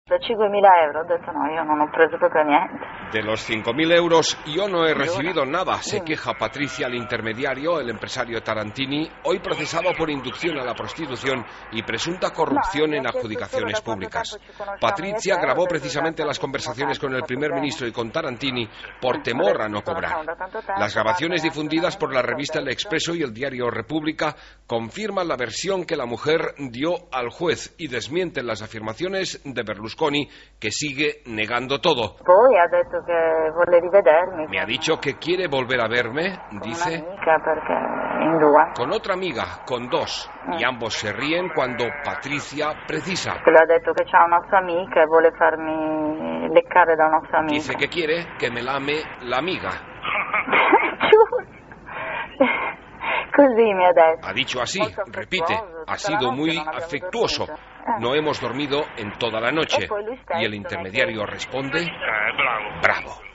Da 5.000 euro ho detto no, io non ho preso proprio niente. De los 5.000 euros yo no he recibido nada, se queja Patricia al intermediario, el empresario Tarantini, hoy procesado por inducción a la prostitución y presunta corrupción en adjudicaciones públicas. Patricia grabó precisamente las conversaciones con el primer ministro y con Tarantini por temor a no cobrar. Las grabaciones difundidas por la revista El Expreso y el diario República confirman la versión que la mujer dio al juez y desmienten las afirmaciones de Berlusconi, que sigue negando todo. Me ha dicho que quiere volver a verme, dice, con otra amiga, con dos, y ambos se ríen cuando Patricia precisa. Dice que quiere que me lame la amiga. Ha dicho así, repite, ha sido muy afectuoso. No hemos dormido en toda la noche. Y el intermediario responde, bravo.